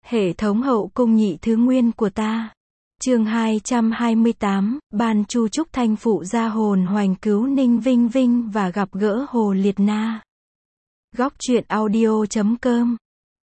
Hệ thống hậu cung nhị thứ nguyên của ta. Chương 228, ban Chu Trúc Thanh phụ gia hồn hoành cứu Ninh Vinh Vinh và gặp gỡ Hồ Liệt Na. Góc truyện audio.com.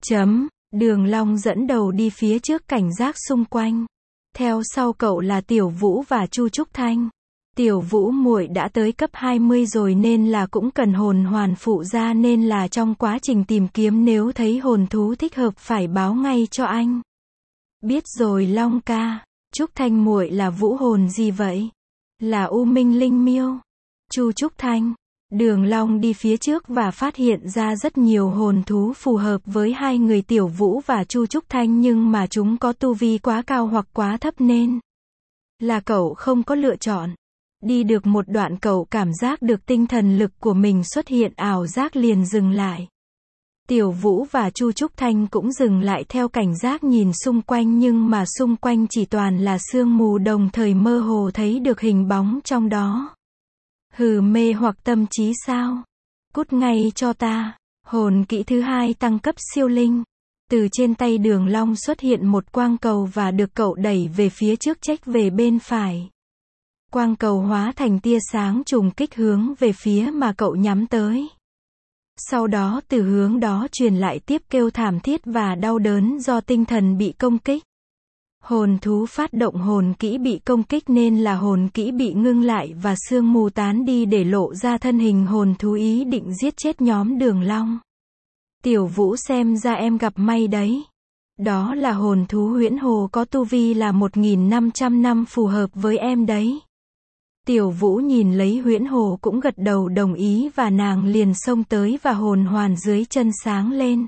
Đường Long dẫn đầu đi phía trước cảnh giác xung quanh. Theo sau cậu là Tiểu Vũ và Chu Trúc Thanh. Tiểu Vũ muội đã tới cấp 20 rồi nên là cũng cần hồn hoàn phụ gia, nên là trong quá trình tìm kiếm nếu thấy hồn thú thích hợp phải báo ngay cho anh. Biết rồi Long ca. Trúc Thanh muội là vũ hồn gì vậy? Là U Minh Linh Miêu. Chu Trúc Thanh. Đường Long đi phía trước và phát hiện ra rất nhiều hồn thú phù hợp với hai người Tiểu Vũ và Chu Trúc Thanh, nhưng mà chúng có tu vi quá cao hoặc quá thấp nên là cậu không có lựa chọn. Đi được một đoạn cậu cảm giác được tinh thần lực của mình xuất hiện ảo giác liền dừng lại. Tiểu Vũ và Chu Trúc Thanh cũng dừng lại theo cảnh giác nhìn xung quanh, nhưng mà xung quanh chỉ toàn là sương mù, đồng thời mơ hồ thấy được hình bóng trong đó. Hừ, mê hoặc tâm trí sao? Cút ngay cho ta. Hồn kỹ thứ hai tăng cấp siêu linh. Từ trên tay Đường Long xuất hiện một quang cầu và được cậu đẩy về phía trước, chếch về bên phải. Quang cầu hóa thành tia sáng trùng kích hướng về phía mà cậu nhắm tới. Sau đó từ hướng đó truyền lại tiếp kêu thảm thiết và đau đớn do tinh thần bị công kích. Hồn thú phát động hồn kỹ bị công kích nên là hồn kỹ bị ngưng lại và sương mù tán đi để lộ ra thân hình hồn thú ý định giết chết nhóm Đường Long. Tiểu Vũ, xem ra em gặp may đấy. Đó là hồn thú huyễn hồ có tu vi là 1500 năm, phù hợp với em đấy. Tiểu Vũ nhìn lấy huyễn hồ cũng gật đầu đồng ý và nàng liền xông tới và hồn hoàn dưới chân sáng lên.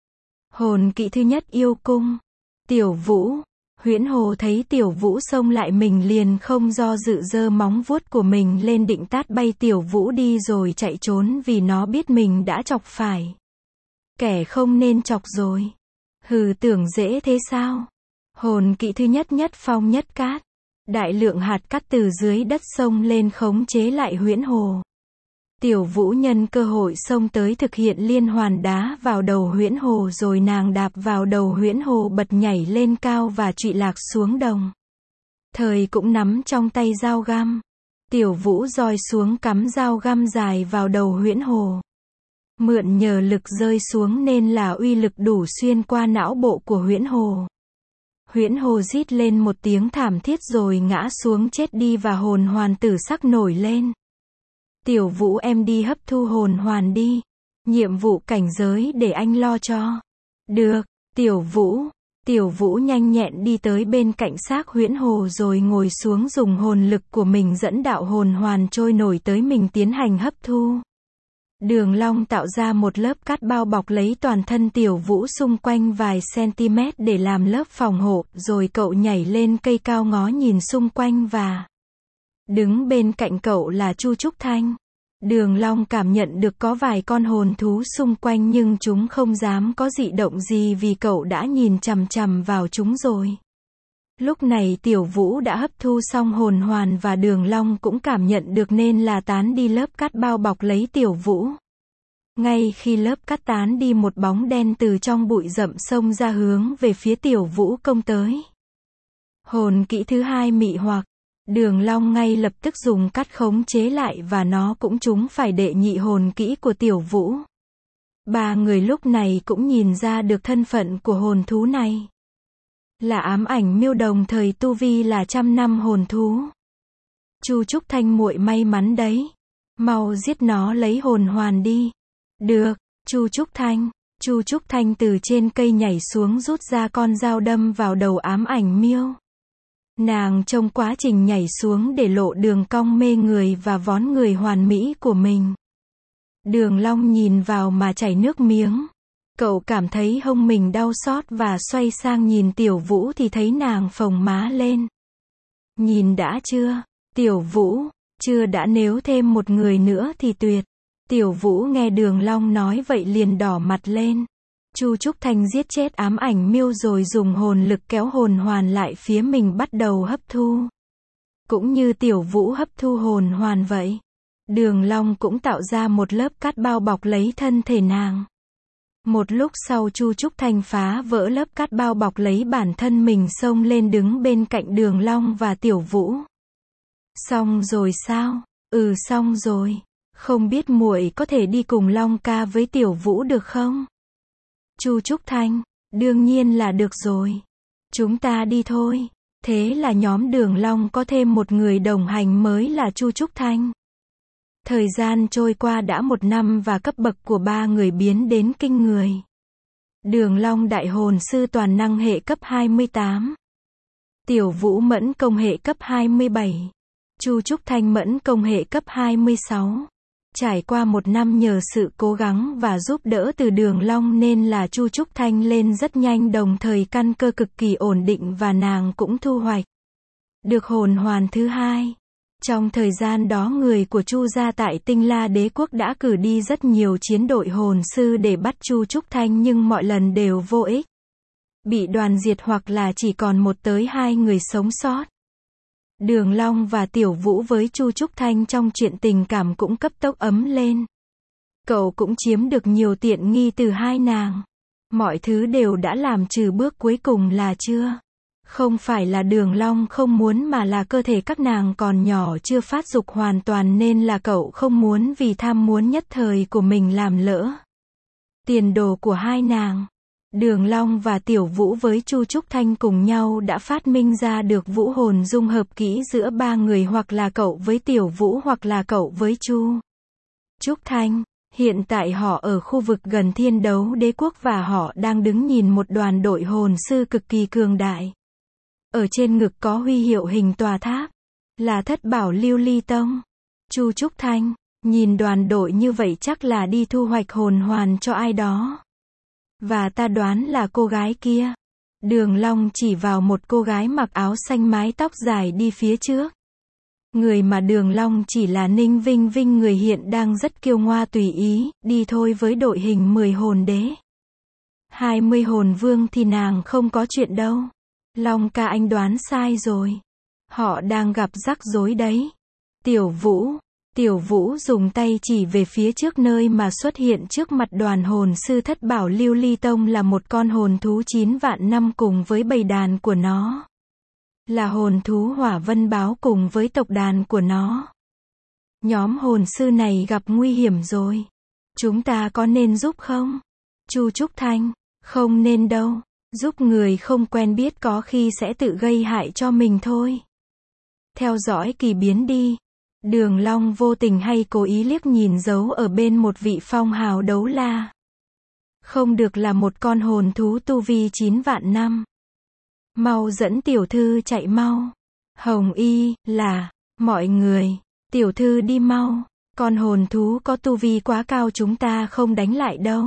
Hồn kỹ thứ nhất yêu cung. Tiểu Vũ. Huyễn hồ thấy Tiểu Vũ xông lại mình liền không do dự giơ móng vuốt của mình lên định tát bay Tiểu Vũ đi rồi chạy trốn, vì nó biết mình đã chọc phải kẻ không nên chọc rồi. Hừ, tưởng dễ thế sao? Hồn kỹ thứ nhất nhất phong nhất cát. Đại lượng hạt cát từ dưới đất xông lên khống chế lại huyễn hồ. Tiểu Vũ nhân cơ hội xông tới thực hiện liên hoàn đá vào đầu huyễn hồ, rồi nàng đạp vào đầu huyễn hồ bật nhảy lên cao và trụy lạc xuống đồng. Thời cũng nắm trong tay dao găm. Tiểu Vũ roi xuống cắm dao găm dài vào đầu huyễn hồ. Mượn nhờ lực rơi xuống nên là uy lực đủ xuyên qua não bộ của huyễn hồ. Huyễn hồ rít lên một tiếng thảm thiết rồi ngã xuống chết đi và hồn hoàn tử sắc nổi lên. Tiểu Vũ, em đi hấp thu hồn hoàn đi. Nhiệm vụ cảnh giới để anh lo cho. Được, Tiểu Vũ. Tiểu Vũ nhanh nhẹn đi tới bên cạnh xác huyễn hồ rồi ngồi xuống, dùng hồn lực của mình dẫn đạo hồn hoàn trôi nổi tới mình tiến hành hấp thu. Đường Long tạo ra một lớp cát bao bọc lấy toàn thân Tiểu Vũ xung quanh vài cm để làm lớp phòng hộ, rồi cậu nhảy lên cây cao ngó nhìn xung quanh và đứng bên cạnh cậu là Chu Trúc Thanh. Đường Long cảm nhận được có vài con hồn thú xung quanh nhưng chúng không dám có dị động gì vì cậu đã nhìn chằm chằm vào chúng rồi. Lúc này Tiểu Vũ đã hấp thu xong hồn hoàn và Đường Long cũng cảm nhận được nên là tán đi lớp cát bao bọc lấy Tiểu Vũ. Ngay khi lớp cát tán đi, một bóng đen từ trong bụi rậm xông ra hướng về phía Tiểu Vũ công tới. Hồn kỹ thứ hai mị hoặc. Đường Long ngay lập tức dùng cát khống chế lại và nó cũng trúng phải đệ nhị hồn kỹ của Tiểu Vũ. Ba người lúc này cũng nhìn ra được thân phận của hồn thú này. Là ám ảnh miêu, đồng thời tu vi là 100 năm hồn thú. Chu Trúc Thanh muội may mắn đấy. Mau giết nó lấy hồn hoàn đi. Được, Chu Trúc Thanh. Chu Trúc Thanh từ trên cây nhảy xuống, rút ra con dao đâm vào đầu ám ảnh miêu. Nàng trong quá trình nhảy xuống để lộ đường cong mê người và vón người hoàn mỹ của mình. Đường Long nhìn vào mà chảy nước miếng. Cậu cảm thấy hông mình đau xót và xoay sang nhìn Tiểu Vũ thì thấy nàng phồng má lên. Nhìn đã chưa? Tiểu Vũ, chưa đã, nếu thêm một người nữa thì tuyệt. Tiểu Vũ nghe Đường Long nói vậy liền đỏ mặt lên. Chu Trúc Thanh giết chết ám ảnh miêu rồi dùng hồn lực kéo hồn hoàn lại phía mình bắt đầu hấp thu. Cũng như Tiểu Vũ hấp thu hồn hoàn vậy. Đường Long cũng tạo ra một lớp cát bao bọc lấy thân thể nàng. Một lúc sau Chu Trúc Thanh phá vỡ lớp cát bao bọc lấy bản thân mình xông lên đứng bên cạnh Đường Long và Tiểu Vũ. Xong rồi sao? Ừ, xong rồi. Không biết muội có thể đi cùng Long ca với Tiểu Vũ được không? Chu Trúc Thanh, đương nhiên là được rồi. Chúng ta đi thôi. Thế là nhóm Đường Long có thêm một người đồng hành mới là Chu Trúc Thanh. Thời gian trôi qua đã 1 năm và cấp bậc của 3 người biến đến kinh người. Đường Long đại hồn sư toàn năng hệ cấp 28. Tiểu Vũ mẫn công hệ cấp 27. Chu Trúc Thanh mẫn công hệ cấp 26. Trải qua 1 năm nhờ sự cố gắng và giúp đỡ từ Đường Long nên là Chu Trúc Thanh lên rất nhanh, đồng thời căn cơ cực kỳ ổn định và nàng cũng thu hoạch được hồn hoàn thứ 2. Trong thời gian đó người của Chu gia tại Tinh La Đế quốc đã cử đi rất nhiều chiến đội hồn sư để bắt Chu Trúc Thanh nhưng mọi lần đều vô ích. Bị đoàn diệt hoặc là chỉ còn 1 tới 2 người sống sót. Đường Long và Tiểu Vũ với Chu Trúc Thanh trong chuyện tình cảm cũng cấp tốc ấm lên. Cậu cũng chiếm được nhiều tiện nghi từ hai nàng. Mọi thứ đều đã làm trừ bước cuối cùng là chưa. Không phải là Đường Long không muốn mà là cơ thể các nàng còn nhỏ chưa phát dục hoàn toàn nên là cậu không muốn vì tham muốn nhất thời của mình làm lỡ tiền đồ của hai nàng. Đường Long và Tiểu Vũ với Chu Trúc Thanh cùng nhau đã phát minh ra được vũ hồn dung hợp kỹ giữa 3 người, hoặc là cậu với Tiểu Vũ hoặc là cậu với Chu Trúc Thanh. Hiện tại họ ở khu vực gần Thiên Đấu Đế quốc và họ đang đứng nhìn một đoàn đội hồn sư cực kỳ cường đại. Ở trên ngực có huy hiệu hình tòa tháp, là Thất Bảo Lưu Ly Tông. Chu Trúc Thanh, nhìn đoàn đội như vậy chắc là đi thu hoạch hồn hoàn cho ai đó. Và ta đoán là cô gái kia. Đường Long chỉ vào một cô gái mặc áo xanh mái tóc dài đi phía trước. Người mà Đường Long chỉ là Ninh Vinh Vinh, người hiện đang rất kiêu ngoa tùy ý, đi thôi với đội hình 10 hồn đế. 20 hồn vương thì nàng không có chuyện đâu. Long ca, anh đoán sai rồi. Họ đang gặp rắc rối đấy. Tiểu Vũ dùng tay chỉ về phía trước nơi mà xuất hiện trước mặt đoàn hồn sư Thất Bảo Lưu Ly Tông là một con hồn thú 9 vạn năm cùng với bầy đàn của nó. Là hồn thú Hỏa Vân Báo cùng với tộc đàn của nó. Nhóm hồn sư này gặp nguy hiểm rồi. Chúng ta có nên giúp không? Chu Trúc Thanh, không nên đâu. Giúp người không quen biết có khi sẽ tự gây hại cho mình thôi. Theo dõi kỳ biến đi. Đường Long vô tình hay cố ý liếc nhìn giấu ở bên một vị phong hào đấu la. Không được, là một con hồn thú tu vi 9 vạn năm. Mau dẫn tiểu thư chạy mau. Hồng Y, là, mọi người, tiểu thư đi mau. Con hồn thú có tu vi quá cao, chúng ta không đánh lại đâu.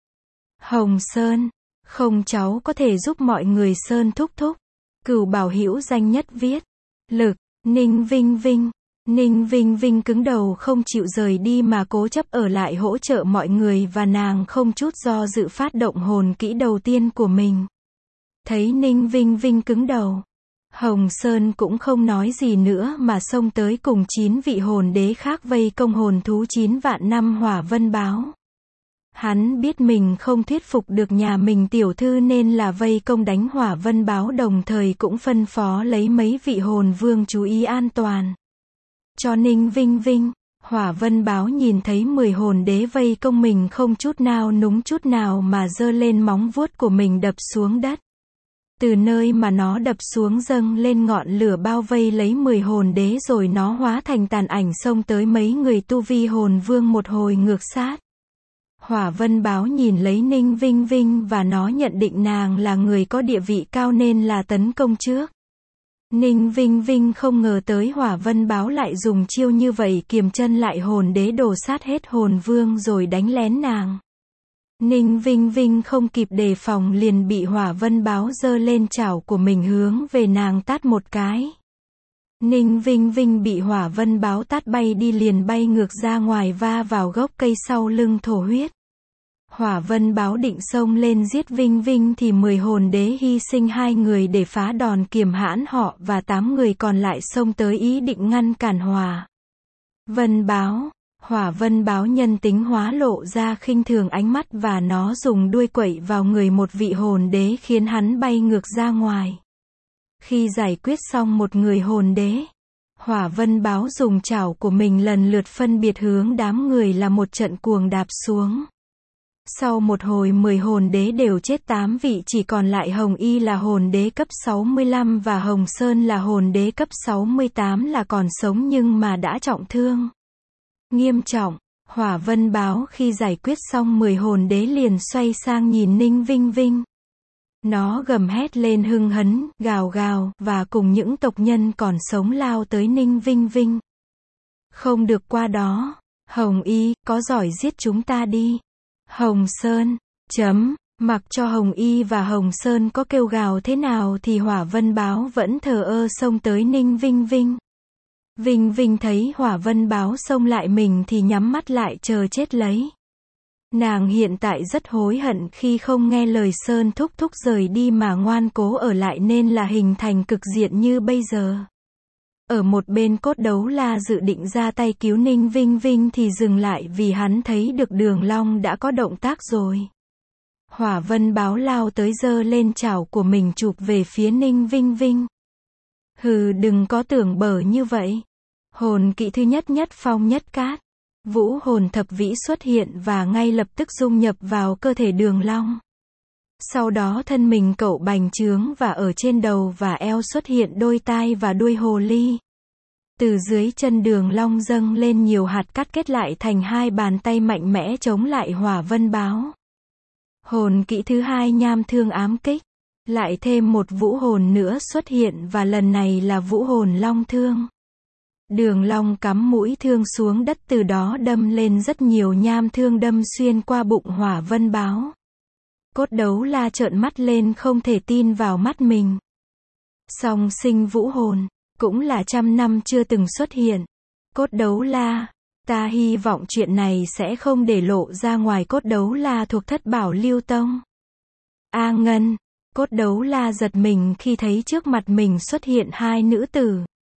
Hồng Sơn, không, cháu có thể giúp mọi người. Sơn thúc thúc. Cửu Bảo Hữu danh nhất viết. Lực, Ninh Vinh Vinh. Ninh Vinh Vinh cứng đầu không chịu rời đi mà cố chấp ở lại hỗ trợ mọi người và nàng không chút do dự phát động hồn kỹ đầu tiên của mình. Thấy Ninh Vinh Vinh cứng đầu, Hồng Sơn cũng không nói gì nữa mà xông tới cùng 9 vị hồn đế khác vây công hồn thú 9 vạn năm Hỏa Vân Báo. Hắn biết mình không thuyết phục được nhà mình tiểu thư nên là vây công đánh Hỏa Vân Báo, đồng thời cũng phân phó lấy mấy vị hồn vương chú ý an toàn cho Ninh Vinh Vinh. Hỏa Vân Báo nhìn thấy 10 hồn đế vây công mình không chút nào núng chút nào mà giơ lên móng vuốt của mình đập xuống đất. Từ nơi mà nó đập xuống dâng lên ngọn lửa bao vây lấy 10 hồn đế, rồi nó hóa thành tàn ảnh xông tới mấy người tu vi hồn vương một hồi ngược sát. Hỏa Vân Báo nhìn lấy Ninh Vinh Vinh và nó nhận định nàng là người có địa vị cao nên là tấn công trước. Ninh Vinh Vinh không ngờ tới Hỏa Vân Báo lại dùng chiêu như vậy, kiềm chân lại hồn đế, đổ sát hết hồn vương rồi đánh lén nàng. Ninh Vinh Vinh không kịp đề phòng liền bị Hỏa Vân Báo giơ lên chảo của mình hướng về nàng tát một cái. Ninh Vinh Vinh bị Hỏa Vân Báo tát bay đi, liền bay ngược ra ngoài va vào gốc cây sau lưng thổ huyết. Hỏa Vân Báo định xông lên giết Vinh Vinh thì 10 hồn đế hy sinh 2 người để phá đòn kiềm hãm họ và 8 người còn lại xông tới ý định ngăn cản Hỏa Vân Báo. Hỏa vân báo nhân tính hóa lộ ra khinh thường ánh mắt và nó dùng đuôi quẩy vào người một vị hồn đế khiến hắn bay ngược ra ngoài. Khi giải quyết xong một người hồn đế, hỏa vân báo dùng chảo của mình lần lượt phân biệt hướng đám người là một trận cuồng đạp xuống. Sau một hồi 10 hồn đế đều chết, 8 vị chỉ còn lại Hồng Y là hồn đế cấp 65 và Hồng Sơn là hồn đế cấp 68 là còn sống nhưng mà đã trọng thương nghiêm trọng. Hỏa vân báo khi giải quyết xong 10 hồn đế liền xoay sang nhìn Ninh Vinh Vinh. Nó gầm hét lên hưng hấn, gào gào, và cùng những tộc nhân còn sống lao tới Ninh Vinh Vinh. Không được qua đó. Hồng Y, có giỏi giết chúng ta đi. Hồng Sơn, mặc cho Hồng Y và Hồng Sơn có kêu gào thế nào thì hỏa vân báo vẫn thờ ơ xông tới Ninh Vinh Vinh. Vinh Vinh thấy hỏa vân báo xông lại mình thì nhắm mắt lại chờ chết lấy. Nàng hiện tại rất hối hận khi không nghe lời Sơn thúc thúc rời đi mà ngoan cố ở lại nên là hình thành cục diện như bây giờ. Ở một bên Cốt Đấu La dự định ra tay cứu Ninh Vinh Vinh thì dừng lại vì hắn thấy được Đường Long đã có động tác rồi. Hỏa vân báo lao tới giơ lên chảo của mình chụp về phía Ninh Vinh Vinh. Hừ, đừng có tưởng bở như vậy. Hồn kỵ thứ nhất Nhất Phong Nhất Cát, Vũ hồn thập vĩ xuất hiện và ngay lập tức dung nhập vào cơ thể Đường Long. Sau đó thân mình cậu bành trướng và ở trên đầu và eo xuất hiện đôi tai và đuôi hồ ly. Từ dưới chân Đường Long dâng lên nhiều hạt cát kết lại thành hai bàn tay mạnh mẽ chống lại hỏa vân báo. Hồn kỵ thứ hai Nham Thương Ám Kích. Lại thêm một vũ hồn nữa xuất hiện và lần này là vũ hồn Long Thương. Đường Long cắm mũi thương xuống đất, từ đó đâm lên rất nhiều nham thương đâm xuyên qua bụng hỏa vân báo. Cốt Đấu La trợn mắt lên không thể tin vào mắt mình. Song sinh vũ hồn, cũng là 100 năm chưa từng xuất hiện. Cốt Đấu La, ta hy vọng chuyện này sẽ không để lộ ra ngoài. Cốt Đấu La thuộc Thất Bảo Lưu Tông. A Ngân, Cốt Đấu La giật mình khi thấy trước mặt mình xuất hiện hai nữ tử.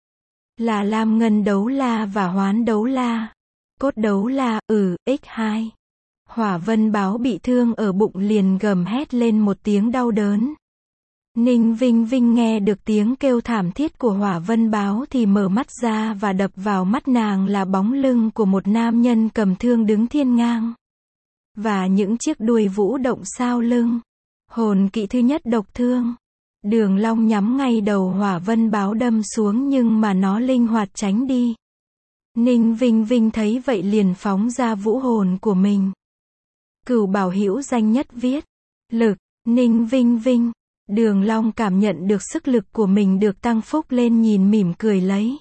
Là Lam Ngân Đấu La và Hoán Đấu La. Cốt Đấu La, x2. Hỏa vân báo bị thương ở bụng liền gầm hét lên một tiếng đau đớn. Ninh Vinh Vinh nghe được tiếng kêu thảm thiết của hỏa vân báo thì mở mắt ra và đập vào mắt nàng là bóng lưng của một nam nhân cầm thương đứng thiên ngang. Và những chiếc đuôi vũ động sau lưng. Hồn kỵ thứ nhất Độc Thương. Đường Long nhắm ngay đầu hỏa vân báo đâm xuống nhưng mà nó linh hoạt tránh đi. Ninh Vinh Vinh thấy vậy liền phóng ra vũ hồn của mình. Cửu Bảo Hữu danh nhất viết. Lực, Ninh Vinh Vinh. Đường Long cảm nhận được sức lực của mình được tăng phúc lên nhìn mỉm cười lấy.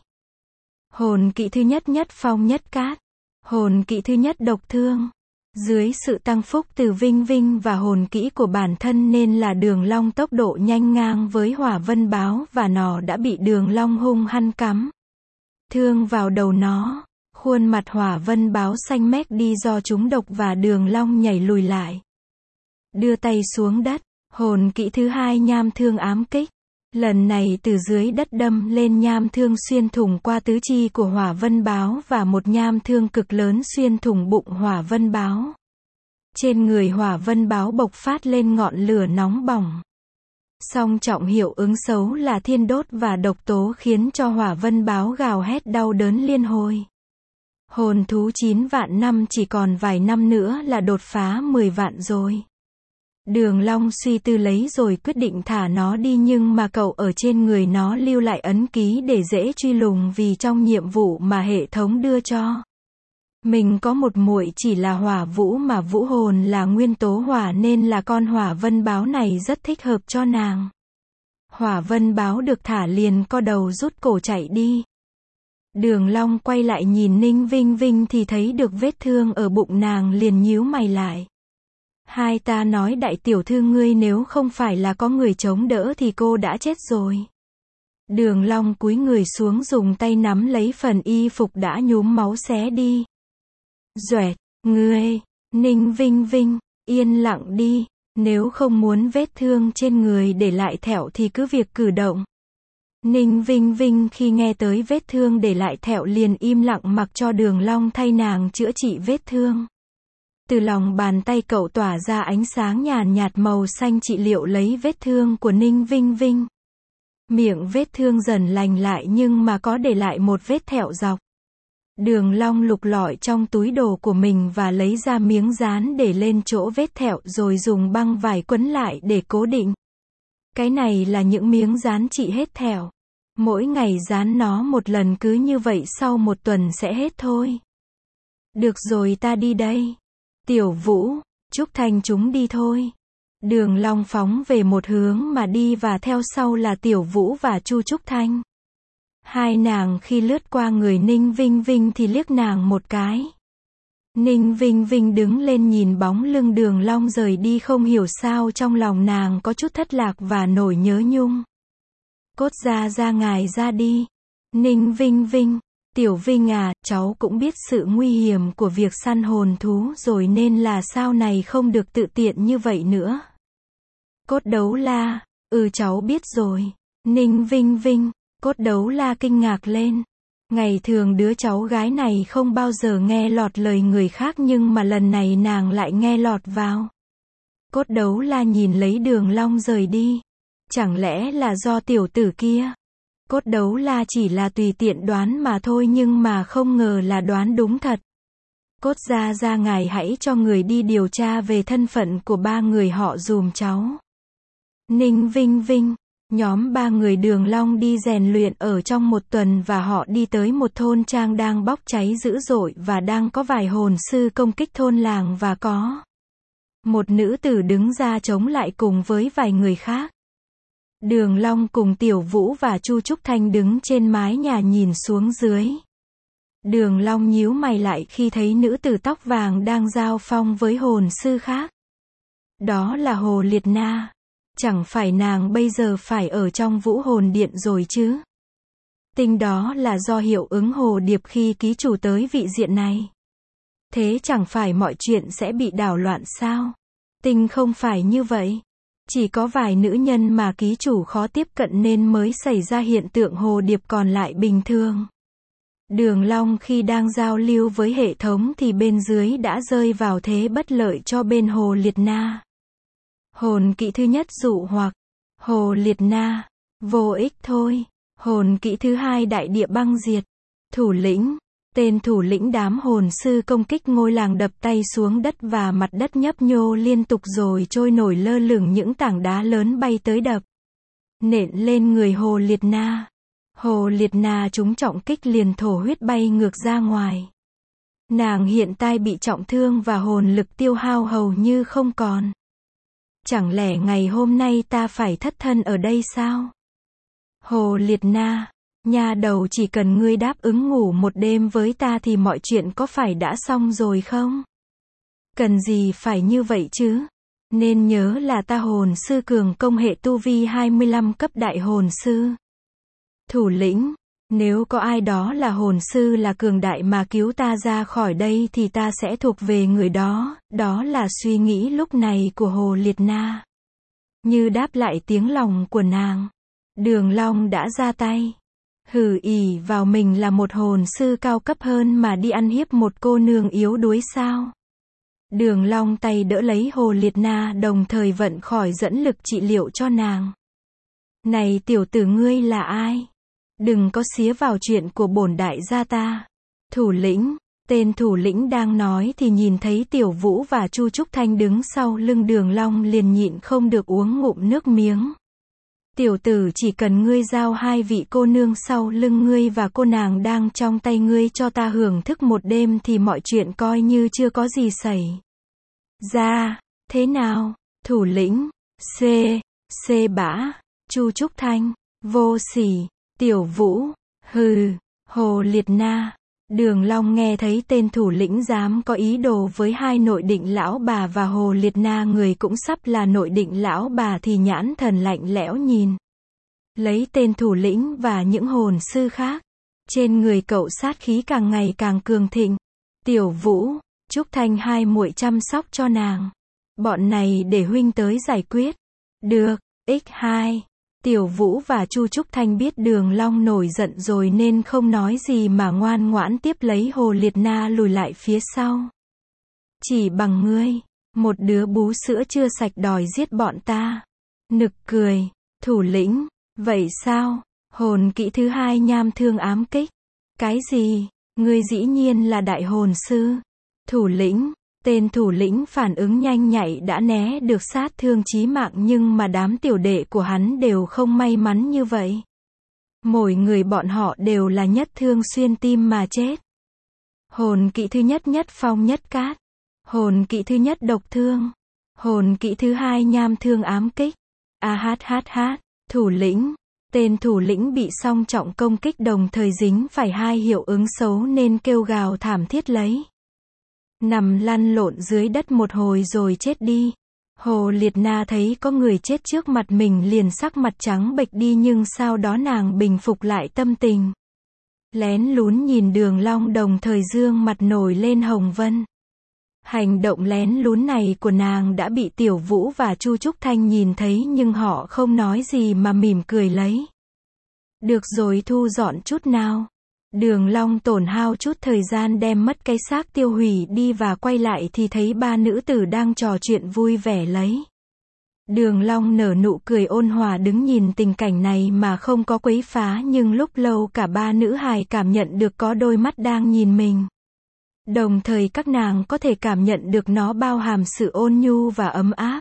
Hồn kỵ thứ nhất Nhất Phong Nhất Cát. Hồn kỵ thứ nhất Độc Thương. Dưới sự tăng phúc từ Vinh Vinh và hồn kỹ của bản thân nên là Đường Long tốc độ nhanh ngang với hỏa vân báo và nó đã bị Đường Long hung hăng cắm thương vào đầu nó. Khuôn mặt hỏa vân báo xanh mét đi do trúng độc và Đường Long nhảy lùi lại. Đưa tay xuống đất, hồn kỹ thứ hai Nham Thương Ám Kích. Lần này từ dưới đất đâm lên nham thương xuyên thủng qua tứ chi của hỏa vân báo và một nham thương cực lớn xuyên thủng bụng hỏa vân báo. Trên người hỏa vân báo bộc phát lên ngọn lửa nóng bỏng. Song trọng hiệu ứng xấu là thiên đốt và độc tố khiến cho hỏa vân báo gào hét đau đớn liên hồi. Hồn thú 9 vạn năm chỉ còn vài năm nữa là đột phá 10 vạn rồi. Đường Long suy tư lấy rồi quyết định thả nó đi nhưng mà cậu ở trên người nó lưu lại ấn ký để dễ truy lùng vì trong nhiệm vụ mà hệ thống đưa cho. Mình có một muội chỉ là hỏa vũ mà vũ hồn là nguyên tố hỏa nên là con hỏa vân báo này rất thích hợp cho nàng. Hỏa vân báo được thả liền co đầu rút cổ chạy đi. Đường Long quay lại nhìn Ninh Vinh Vinh thì thấy được vết thương ở bụng nàng liền nhíu mày lại. Hai ta nói đại tiểu thư ngươi nếu không phải là có người chống đỡ thì cô đã chết rồi. Đường Long cúi người xuống dùng tay nắm lấy phần y phục đã nhuốm máu xé đi. Duệt, ngươi, Ninh Vinh Vinh, yên lặng đi, nếu không muốn vết thương trên người để lại thẹo thì cứ việc cử động. Ninh Vinh Vinh khi nghe tới vết thương để lại thẹo liền im lặng mặc cho Đường Long thay nàng chữa trị vết thương. Từ lòng bàn tay cậu tỏa ra ánh sáng nhàn nhạt màu xanh trị liệu lấy vết thương của Ninh Vinh Vinh. Miệng vết thương dần lành lại nhưng mà có để lại một vết thẹo dọc. Đường Long lục lọi trong túi đồ của mình và lấy ra miếng dán để lên chỗ vết thẹo rồi dùng băng vải quấn lại để cố định. Cái này là những miếng dán trị hết thẹo. Mỗi ngày dán nó một lần cứ như vậy sau một tuần sẽ hết thôi. Được rồi ta đi đây. Tiểu Vũ, Trúc Thanh chúng đi thôi. Đường Long phóng về một hướng mà đi và theo sau là Tiểu Vũ và Chu Trúc Thanh. Hai nàng khi lướt qua người Ninh Vinh Vinh thì liếc nàng một cái. Ninh Vinh Vinh đứng lên nhìn bóng lưng Đường Long rời đi không hiểu sao trong lòng nàng có chút thất lạc và nỗi nhớ nhung. Cốt ra ngài ra đi. Ninh Vinh Vinh, Tiểu Vinh à, cháu cũng biết sự nguy hiểm của việc săn hồn thú rồi nên là sau này không được tự tiện như vậy nữa. Cốt Đấu La, cháu biết rồi. Ninh Vinh Vinh, Cốt Đấu La kinh ngạc lên. Ngày thường đứa cháu gái này không bao giờ nghe lọt lời người khác nhưng mà lần này nàng lại nghe lọt vào. Cốt Đấu La nhìn lấy Đường Long rời đi. Chẳng lẽ là do tiểu tử kia? Cốt Đấu La chỉ là tùy tiện đoán mà thôi nhưng mà không ngờ là đoán đúng thật. Cốt ra ngài hãy cho người đi điều tra về thân phận của ba người họ dùm cháu. Ninh Vinh Vinh, nhóm ba người Đường Long đi rèn luyện ở trong một tuần và họ đi tới một thôn trang đang bốc cháy dữ dội và đang có vài hồn sư công kích thôn làng và có một nữ tử đứng ra chống lại cùng với vài người khác. Đường Long cùng Tiểu Vũ và Chu Trúc Thanh đứng trên mái nhà nhìn xuống dưới. Đường Long nhíu mày lại khi thấy nữ tử tóc vàng đang giao phong với hồn sư khác. Đó là Hồ Liệt Na. Chẳng phải nàng bây giờ phải ở trong Vũ Hồn Điện rồi chứ? Tinh đó là do hiệu ứng hồ điệp khi ký chủ tới vị diện này. Thế chẳng phải mọi chuyện sẽ bị đảo loạn sao? Tinh không phải như vậy. Chỉ có vài nữ nhân mà ký chủ khó tiếp cận nên mới xảy ra hiện tượng hồ điệp còn lại bình thường. Đường Long khi đang giao lưu với hệ thống thì bên dưới đã rơi vào thế bất lợi cho bên Hồ Liệt Na. Hồn kỹ thứ nhất dụ hoặc. Hồ Liệt Na. Vô ích thôi. Hồn kỹ thứ hai đại địa băng diệt. Thủ lĩnh. Tên thủ lĩnh đám hồn sư công kích ngôi làng đập tay xuống đất và mặt đất nhấp nhô liên tục rồi trôi nổi lơ lửng những tảng đá lớn bay tới đập nện lên người Hồ Liệt Na. Hồ Liệt Na trúng trọng kích liền thổ huyết bay ngược ra ngoài. Nàng hiện tại bị trọng thương và hồn lực tiêu hao hầu như không còn. Chẳng lẽ ngày hôm nay ta phải thất thân ở đây sao? Hồ Liệt Na, nha đầu chỉ cần ngươi đáp ứng ngủ một đêm với ta thì mọi chuyện có phải đã xong rồi không? Cần gì phải như vậy chứ? Nên nhớ là ta hồn sư cường công hệ tu vi 25 cấp đại hồn sư. Thủ lĩnh, nếu có ai đó là hồn sư là cường đại mà cứu ta ra khỏi đây thì ta sẽ thuộc về người đó, đó là suy nghĩ lúc này của Hồ Liệt Na. Như đáp lại tiếng lòng của nàng, Đường Long đã ra tay. Hừ, ỷ vào mình là một hồn sư cao cấp hơn mà đi ăn hiếp một cô nương yếu đuối sao? Đường Long tay đỡ lấy Hồ Liệt Na đồng thời vận khỏi dẫn lực trị liệu cho nàng. Này tiểu tử ngươi là ai? Đừng có xía vào chuyện của bổn đại gia ta. Thủ lĩnh, tên thủ lĩnh đang nói thì nhìn thấy Tiểu Vũ và Chu Trúc Thanh đứng sau lưng Đường Long liền nhịn không được uống ngụm nước miếng. Tiểu tử, chỉ cần ngươi giao hai vị cô nương sau lưng ngươi và cô nàng đang trong tay ngươi cho ta hưởng thức một đêm thì mọi chuyện coi như chưa có gì xảy ra. Thế nào? Thủ lĩnh, C bã, Chu Trúc Thanh, vô sỉ, Tiểu Vũ, hừ, Hồ Liệt Na. Đường Long nghe thấy tên thủ lĩnh dám có ý đồ với hai nội định lão bà và Hồ Liệt Na người cũng sắp là nội định lão bà thì nhãn thần lạnh lẽo nhìn lấy tên thủ lĩnh và những hồn sư khác. Trên người cậu sát khí càng ngày càng cường thịnh. Tiểu Vũ, Trúc Thanh hai muội chăm sóc cho nàng. Bọn này để huynh tới giải quyết. Được, X2. Tiểu Vũ và Chu Trúc Thanh biết Đường Long nổi giận rồi nên không nói gì mà ngoan ngoãn tiếp lấy Hồ Liệt Na lùi lại phía sau. Chỉ bằng ngươi, một đứa bú sữa chưa sạch đòi giết bọn ta. Nực cười, thủ lĩnh, vậy sao? Hồn kỹ thứ hai nham thương ám kích. Cái gì? Ngươi dĩ nhiên là đại hồn sư. Thủ lĩnh, tên thủ lĩnh phản ứng nhanh nhạy đã né được sát thương chí mạng nhưng mà đám tiểu đệ của hắn đều không may mắn như vậy. Mỗi người bọn họ đều là nhất thương xuyên tim mà chết. Hồn kỹ thứ nhất nhất phong nhất cát. Hồn kỹ thứ nhất độc thương. Hồn kỹ thứ hai nham thương ám kích. Thủ lĩnh. Tên thủ lĩnh bị song trọng công kích đồng thời dính phải hai hiệu ứng xấu nên kêu gào thảm thiết lấy. Nằm lăn lộn dưới đất một hồi rồi chết đi. Hồ Liệt Na thấy có người chết trước mặt mình liền sắc mặt trắng bệch đi nhưng sau đó nàng bình phục lại tâm tình. Lén lún nhìn Đường Long đồng thời dương mặt nổi lên hồng vân. Hành động lén lún này của nàng đã bị Tiểu Vũ và Chu Trúc Thanh nhìn thấy nhưng họ không nói gì mà mỉm cười lấy. Được rồi, thu dọn chút nào. Đường Long tổn hao chút thời gian đem mất cái xác tiêu hủy đi và quay lại thì thấy ba nữ tử đang trò chuyện vui vẻ lấy. Đường Long nở nụ cười ôn hòa đứng nhìn tình cảnh này mà không có quấy phá nhưng lúc lâu cả ba nữ hài cảm nhận được có đôi mắt đang nhìn mình. Đồng thời các nàng có thể cảm nhận được nó bao hàm sự ôn nhu và ấm áp.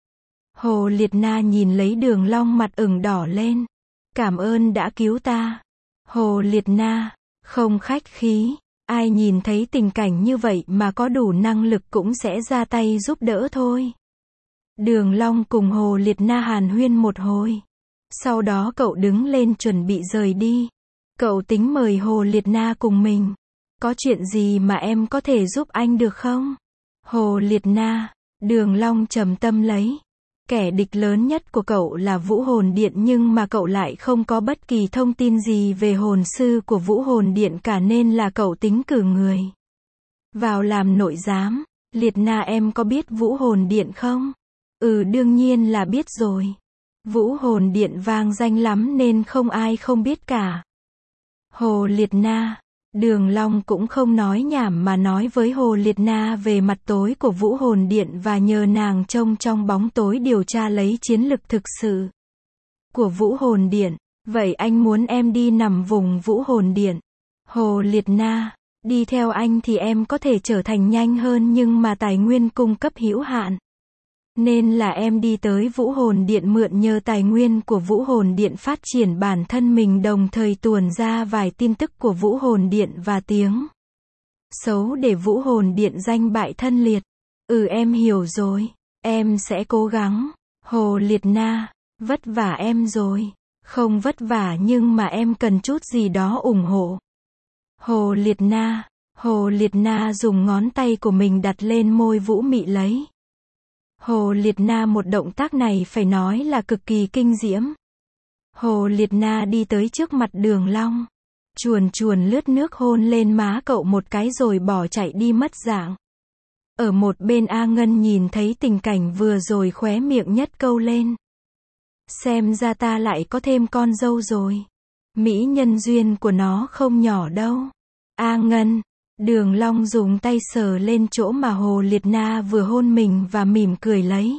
Hồ Liệt Na nhìn lấy Đường Long mặt ửng đỏ lên. Cảm ơn đã cứu ta. Hồ Liệt Na, không khách khí. Ai nhìn thấy tình cảnh như vậy mà có đủ năng lực cũng sẽ ra tay giúp đỡ thôi. Đường Long cùng Hồ Liệt Na hàn huyên một hồi. Sau đó cậu đứng lên chuẩn bị rời đi. Cậu tính mời Hồ Liệt Na cùng mình. Có chuyện gì mà em có thể giúp anh được không? Hồ Liệt Na, Đường Long trầm tâm lấy. Kẻ địch lớn nhất của cậu là Vũ Hồn Điện nhưng mà cậu lại không có bất kỳ thông tin gì về hồn sư của Vũ Hồn Điện cả nên là cậu tính cử người vào làm nội giám. Liệt Na, em có biết Vũ Hồn Điện không? Đương nhiên là biết rồi. Vũ Hồn Điện vang danh lắm nên không ai không biết cả. Hồ Liệt Na, Đường Long cũng không nói nhảm mà nói với Hồ Liệt Na về mặt tối của Vũ Hồn Điện và nhờ nàng trông trong bóng tối điều tra lấy chiến lực thực sự của Vũ Hồn Điện. Vậy anh muốn em đi nằm vùng Vũ Hồn Điện? Hồ Liệt Na, đi theo anh thì em có thể trở thành nhanh hơn nhưng mà tài nguyên cung cấp hữu hạn. Nên là em đi tới Vũ Hồn Điện mượn nhờ tài nguyên của Vũ Hồn Điện phát triển bản thân mình đồng thời tuồn ra vài tin tức của Vũ Hồn Điện và tiếng xấu để Vũ Hồn Điện danh bại thân liệt. Em hiểu rồi. Em sẽ cố gắng. Hồ Liệt Na, vất vả em rồi. Không vất vả nhưng mà em cần chút gì đó ủng hộ. Hồ Liệt Na dùng ngón tay của mình đặt lên môi Vũ Mị lấy. Hồ Liệt Na một động tác này phải nói là cực kỳ kinh diễm. Hồ Liệt Na đi tới trước mặt Đường Long. Chuồn chuồn lướt nước hôn lên má cậu một cái rồi bỏ chạy đi mất dạng. Ở một bên A Ngân nhìn thấy tình cảnh vừa rồi khóe miệng nhất câu lên. Xem ra ta lại có thêm con dâu rồi. Mỹ nhân duyên của nó không nhỏ đâu. A Ngân. Đường Long dùng tay sờ lên chỗ mà Hồ Liệt Na vừa hôn mình và mỉm cười lấy.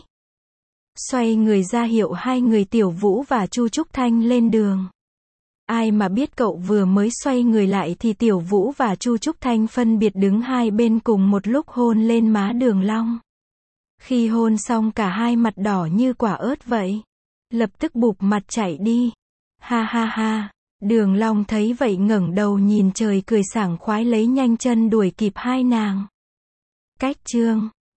Xoay người ra hiệu hai người Tiểu Vũ và Chu Trúc Thanh lên đường. Ai mà biết cậu vừa mới xoay người lại thì Tiểu Vũ và Chu Trúc Thanh phân biệt đứng hai bên cùng một lúc hôn lên má Đường Long. Khi hôn xong cả hai mặt đỏ như quả ớt vậy. Lập tức bụp mặt chạy đi. Ha ha ha. Đường Long thấy vậy ngẩng đầu nhìn trời cười sảng khoái lấy nhanh chân đuổi kịp hai nàng. Cách chương